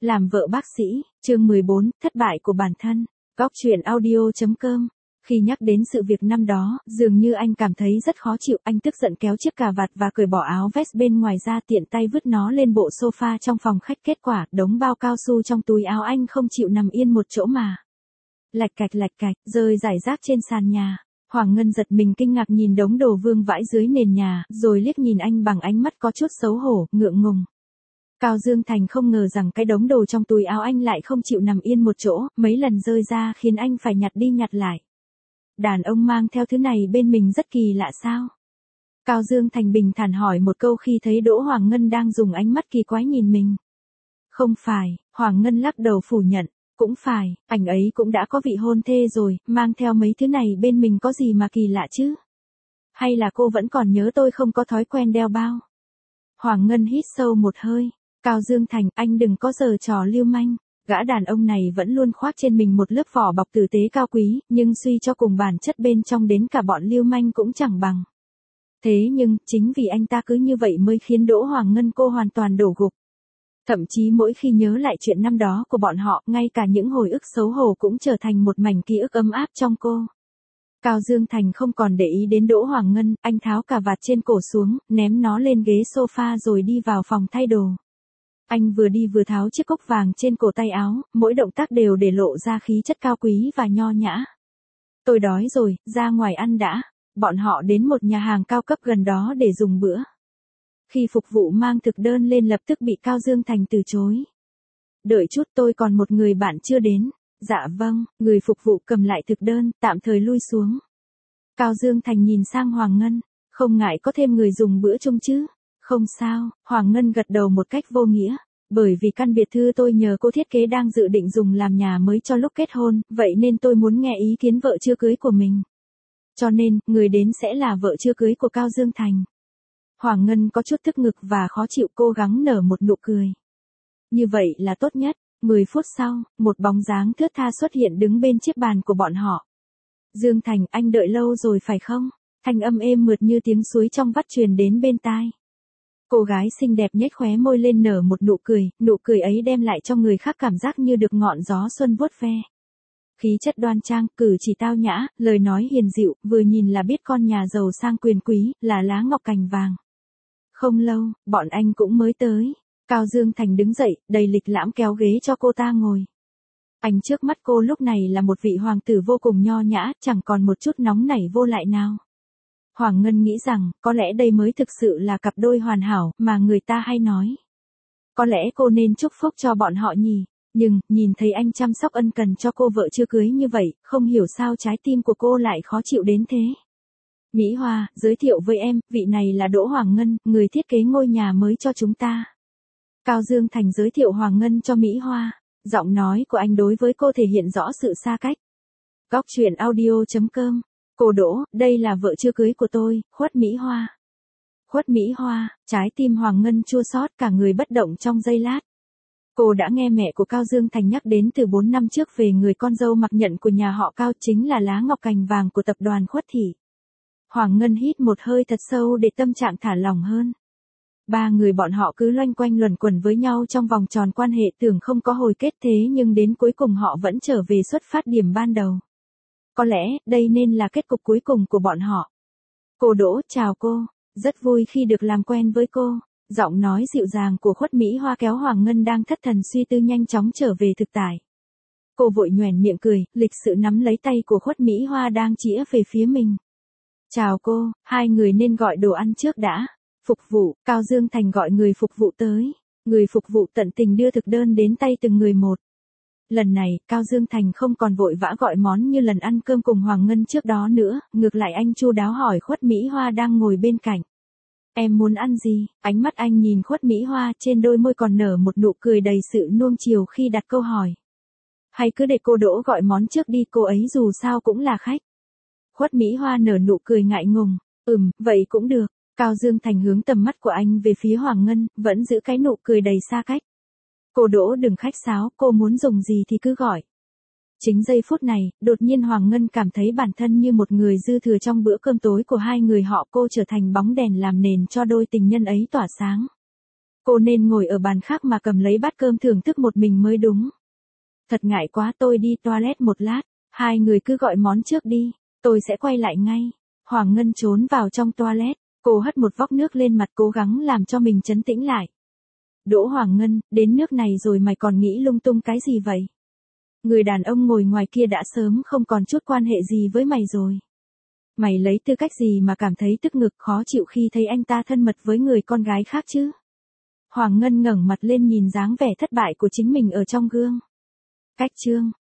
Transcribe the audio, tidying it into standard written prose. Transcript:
Làm vợ bác sĩ, chương 14, thất bại của bản thân. Góc truyện audio.com. Khi nhắc đến sự việc năm đó, dường như anh cảm thấy rất khó chịu, anh tức giận kéo chiếc cà vạt và cởi bỏ áo vest bên ngoài ra, tiện tay vứt nó lên bộ sofa trong phòng khách. Kết quả, đống bao cao su trong túi áo anh không chịu nằm yên một chỗ mà lạch cạch, rơi rải rác trên sàn nhà. Hoàng Ngân giật mình kinh ngạc nhìn đống đồ vương vãi dưới nền nhà, rồi liếc nhìn anh bằng ánh mắt có chút xấu hổ, ngượng ngùng. Cao Dương Thành không ngờ rằng cái đống đồ trong túi áo anh lại không chịu nằm yên một chỗ, mấy lần rơi ra khiến anh phải nhặt đi nhặt lại. Đàn ông mang theo thứ này bên mình rất kỳ lạ sao? Cao Dương Thành bình thản hỏi một câu khi thấy Đỗ Hoàng Ngân đang dùng ánh mắt kỳ quái nhìn mình. Không phải, Hoàng Ngân lắc đầu phủ nhận. Cũng phải, anh ấy cũng đã có vị hôn thê rồi, mang theo mấy thứ này bên mình có gì mà kỳ lạ chứ? Hay là cô vẫn còn nhớ tôi không có thói quen đeo bao? Hoàng Ngân hít sâu một hơi. Cao Dương Thành, anh đừng có giở trò lưu manh. Gã đàn ông này vẫn luôn khoác trên mình một lớp vỏ bọc tử tế cao quý, nhưng suy cho cùng bản chất bên trong đến cả bọn lưu manh cũng chẳng bằng. Thế nhưng, chính vì anh ta cứ như vậy mới khiến Đỗ Hoàng Ngân cô hoàn toàn đổ gục. Thậm chí mỗi khi nhớ lại chuyện năm đó của bọn họ, ngay cả những hồi ức xấu hổ cũng trở thành một mảnh ký ức ấm áp trong cô. Cao Dương Thành không còn để ý đến Đỗ Hoàng Ngân, anh tháo cà vạt trên cổ xuống, ném nó lên ghế sofa rồi đi vào phòng thay đồ. Anh vừa đi vừa tháo chiếc cúc vàng trên cổ tay áo, mỗi động tác đều để lộ ra khí chất cao quý và nho nhã. Tôi đói rồi, ra ngoài ăn đã. Bọn họ đến một nhà hàng cao cấp gần đó để dùng bữa. Khi phục vụ mang thực đơn lên lập tức bị Cao Dương Thành từ chối. Đợi chút, tôi còn một người bạn chưa đến. Dạ vâng, người phục vụ cầm lại thực đơn, tạm thời lui xuống. Cao Dương Thành nhìn sang Hoàng Ngân, không ngại có thêm người dùng bữa chung chứ? Không sao, Hoàng Ngân gật đầu một cách vô nghĩa. Bởi vì căn biệt thự tôi nhờ cô thiết kế đang dự định dùng làm nhà mới cho lúc kết hôn, vậy nên tôi muốn nghe ý kiến vợ chưa cưới của mình. Cho nên, người đến sẽ là vợ chưa cưới của Cao Dương Thành. Hoàng Ngân có chút tức ngực và khó chịu, cố gắng nở một nụ cười. Như vậy là tốt nhất. 10 phút sau, một bóng dáng thướt tha xuất hiện đứng bên chiếc bàn của bọn họ. Dương Thành, anh đợi lâu rồi phải không? Thanh âm êm mượt như tiếng suối trong vắt truyền đến bên tai. Cô gái xinh đẹp nhếch khóe môi lên nở một nụ cười ấy đem lại cho người khác cảm giác như được ngọn gió xuân vuốt ve. Khí chất đoan trang, cử chỉ tao nhã, lời nói hiền dịu, vừa nhìn là biết con nhà giàu sang quyền quý, là lá ngọc cành vàng. Không lâu, bọn anh cũng mới tới. Cao Dương Thành đứng dậy, đầy lịch lãm kéo ghế cho cô ta ngồi. Anh trước mắt cô lúc này là một vị hoàng tử vô cùng nho nhã, chẳng còn một chút nóng nảy vô lại nào. Hoàng Ngân nghĩ rằng, có lẽ đây mới thực sự là cặp đôi hoàn hảo, mà người ta hay nói. Có lẽ cô nên chúc phúc cho bọn họ nhỉ. Nhưng, nhìn thấy anh chăm sóc ân cần cho cô vợ chưa cưới như vậy, không hiểu sao trái tim của cô lại khó chịu đến thế. Mỹ Hoa, giới thiệu với em, vị này là Đỗ Hoàng Ngân, người thiết kế ngôi nhà mới cho chúng ta. Cao Dương Thành giới thiệu Hoàng Ngân cho Mỹ Hoa. Giọng nói của anh đối với cô thể hiện rõ sự xa cách. Góc truyện audio.com. Cô Đỗ, đây là vợ chưa cưới của tôi, Khuất Mỹ Hoa. Khuất Mỹ Hoa, trái tim Hoàng Ngân chua xót, cả người bất động trong giây lát. Cô đã nghe mẹ của Cao Dương Thành nhắc đến từ 4 năm trước về người con dâu mặc nhận của nhà họ Cao, chính là lá ngọc cành vàng của tập đoàn Khuất Thị. Hoàng Ngân hít một hơi thật sâu để tâm trạng thả lỏng hơn. Ba người bọn họ cứ loanh quanh luẩn quẩn với nhau trong vòng tròn quan hệ tưởng không có hồi kết, thế nhưng đến cuối cùng họ vẫn trở về xuất phát điểm ban đầu. Có lẽ, đây nên là kết cục cuối cùng của bọn họ. Cô Đỗ, chào cô. Rất vui khi được làm quen với cô. Giọng nói dịu dàng của Khuất Mỹ Hoa kéo Hoàng Ngân đang thất thần suy tư nhanh chóng trở về thực tại. Cô vội nhoẻn miệng cười, lịch sự nắm lấy tay của Khuất Mỹ Hoa đang chĩa về phía mình. Chào cô, hai người nên gọi đồ ăn trước đã. Phục vụ, Cao Dương Thành gọi người phục vụ tới. Người phục vụ tận tình đưa thực đơn đến tay từng người một. Lần này, Cao Dương Thành không còn vội vã gọi món như lần ăn cơm cùng Hoàng Ngân trước đó nữa, ngược lại anh chu đáo hỏi Khuất Mỹ Hoa đang ngồi bên cạnh. Em muốn ăn gì? Ánh mắt anh nhìn Khuất Mỹ Hoa, trên đôi môi còn nở một nụ cười đầy sự nuông chiều khi đặt câu hỏi. Hay cứ để cô Đỗ gọi món trước đi, cô ấy dù sao cũng là khách. Khuất Mỹ Hoa nở nụ cười ngại ngùng. Vậy cũng được. Cao Dương Thành hướng tầm mắt của anh về phía Hoàng Ngân, vẫn giữ cái nụ cười đầy xa cách. Cô Đỗ đừng khách sáo, cô muốn dùng gì thì cứ gọi. Chính giây phút này, đột nhiên Hoàng Ngân cảm thấy bản thân như một người dư thừa trong bữa cơm tối của hai người họ, cô trở thành bóng đèn làm nền cho đôi tình nhân ấy tỏa sáng. Cô nên ngồi ở bàn khác mà cầm lấy bát cơm thưởng thức một mình mới đúng. Thật ngại quá, tôi đi toilet một lát, hai người cứ gọi món trước đi, tôi sẽ quay lại ngay. Hoàng Ngân trốn vào trong toilet, cô hất một vốc nước lên mặt cố gắng làm cho mình trấn tĩnh lại. Đỗ Hoàng Ngân, đến nước này rồi mày còn nghĩ lung tung cái gì vậy? Người đàn ông ngồi ngoài kia đã sớm không còn chút quan hệ gì với mày rồi. Mày lấy tư cách gì mà cảm thấy tức ngực khó chịu khi thấy anh ta thân mật với người con gái khác chứ? Hoàng Ngân ngẩng mặt lên nhìn dáng vẻ thất bại của chính mình ở trong gương. Cách chương